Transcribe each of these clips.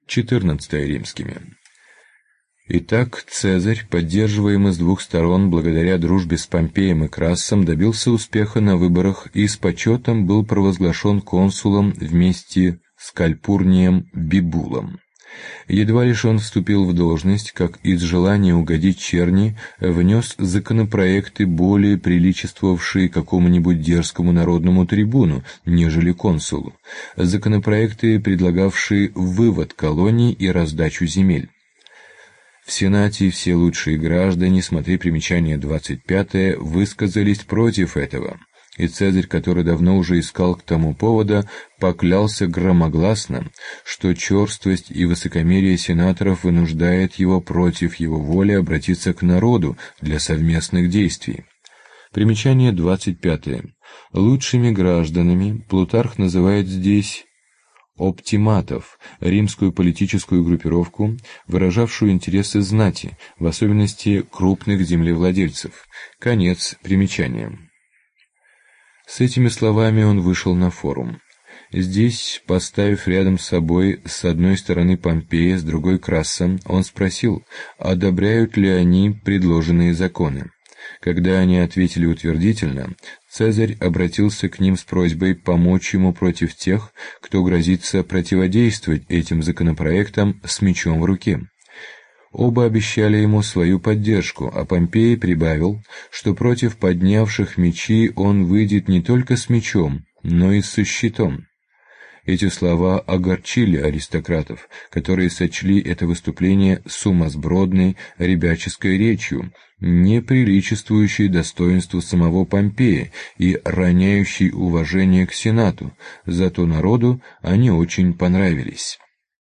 14 римскими. Итак, Цезарь, поддерживаемый с двух сторон благодаря дружбе с Помпеем и Крассом, добился успеха на выборах и с почетом был провозглашен консулом вместе с Кальпурнием Бибулом. Едва лишь он вступил в должность, как из желания угодить черни внес законопроекты, более приличествовавшие какому-нибудь дерзкому народному трибуну, нежели консулу, законопроекты, предлагавшие вывод колоний и раздачу земель. В Сенате все лучшие граждане, смотри примечание 25, высказались против этого, и Цезарь, который давно уже искал к тому повода, поклялся громогласно, что черствость и высокомерие сенаторов вынуждает его против его воли обратиться к народу для совместных действий. Примечание 25. Лучшими гражданами Плутарх называет здесь оптиматов, римскую политическую группировку, выражавшую интересы знати, в особенности крупных землевладельцев. Конец примечания. С этими словами он вышел на форум. Здесь, поставив рядом с собой с одной стороны Помпея, с другой Красса, он спросил, одобряют ли они предложенные законы. Когда они ответили утвердительно, Цезарь обратился к ним с просьбой помочь ему против тех, кто грозится противодействовать этим законопроектам с мечом в руке. Оба обещали ему свою поддержку, а Помпей прибавил, что против поднявших мечи он выйдет не только с мечом, но и со щитом. Эти слова огорчили аристократов, которые сочли это выступление сумасбродной ребяческой речью, не приличествующей достоинству самого Помпея и роняющей уважение к Сенату, зато народу они очень понравились.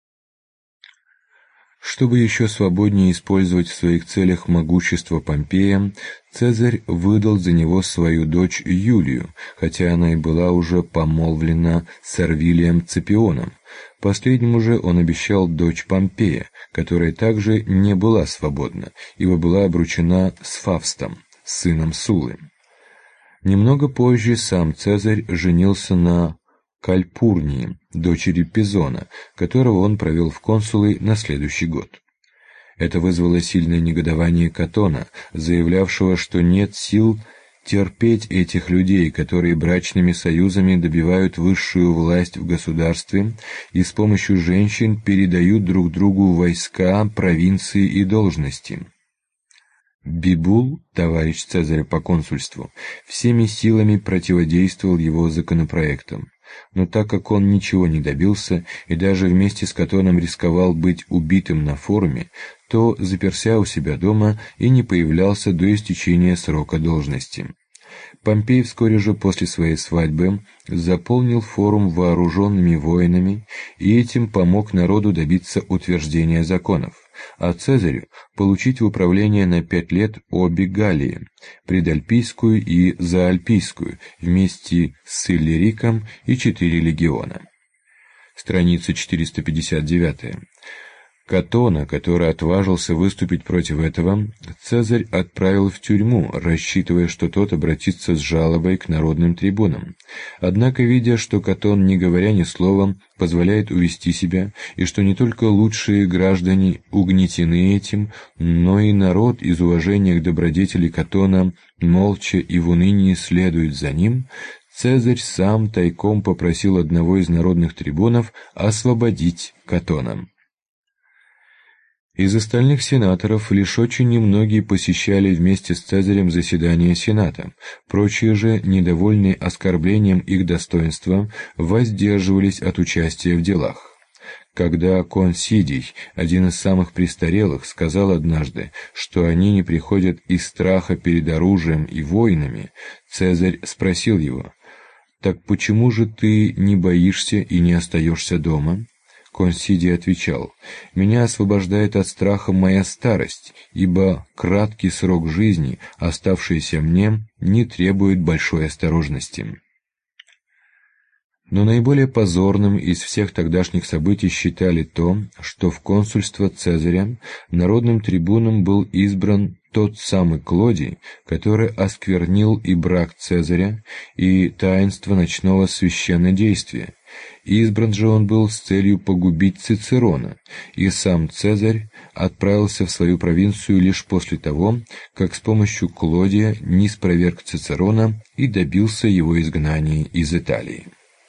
Чтобы еще свободнее использовать в своих целях могущество Помпея, Цезарь выдал за него свою дочь Юлию, хотя она и была уже помолвлена с Сервилием Ципионом. Последнему же он обещал дочь Помпея, которая также не была свободна, ибо была обручена с Фавстом, сыном Суллы. Немного позже сам Цезарь женился на Кальпурнии, дочери Пизона, которого он провел в консулы на следующий год. Это вызвало сильное негодование Катона, заявлявшего, что нет сил терпеть этих людей, которые брачными союзами добивают высшую власть в государстве и с помощью женщин передают друг другу войска, провинции и должности. Бибул, товарищ Цезаря по консульству, всеми силами противодействовал его законопроектам. Но так как он ничего не добился и даже вместе с Катоном рисковал быть убитым на форуме, то заперся у себя дома и не появлялся до истечения срока должности. Помпей вскоре же после своей свадьбы заполнил форум вооруженными воинами и этим помог народу добиться утверждения законов, а Цезарю получить в управление на 5 лет обе Галлии, Предальпийскую и Заальпийскую, вместе с Иллириком и 4 легиона. Страница 459. Катона, который отважился выступить против этого, Цезарь отправил в тюрьму, рассчитывая, что тот обратится с жалобой к народным трибунам. Однако, видя, что Катон, не говоря ни слова, позволяет увести себя, и что не только лучшие граждане угнетены этим, но и народ из уважения к добродетели Катона молча и в унынии следует за ним, Цезарь сам тайком попросил одного из народных трибунов освободить Катона. Из остальных сенаторов лишь очень немногие посещали вместе с Цезарем заседания Сената, прочие же, недовольные оскорблением их достоинства, воздерживались от участия в делах. Когда Консидий, один из самых престарелых, сказал однажды, что они не приходят из страха перед оружием и войнами, Цезарь спросил его: «Так почему же ты не боишься и не остаешься дома?» Консидий отвечал: «Меня освобождает от страха моя старость, ибо краткий срок жизни, оставшийся мне, не требует большой осторожности». Но наиболее позорным из всех тогдашних событий считали то, что в консульство Цезаря народным трибуном был избран тот самый Клодий, который осквернил и брак Цезаря, и таинство ночного священнодействия, Избран же он был с целью погубить Цицерона, и сам Цезарь отправился в свою провинцию лишь после того, как с помощью Клодия низ проверг Цицерона и добился его изгнания из Италии.